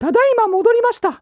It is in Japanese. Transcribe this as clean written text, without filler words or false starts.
ただいま戻りました。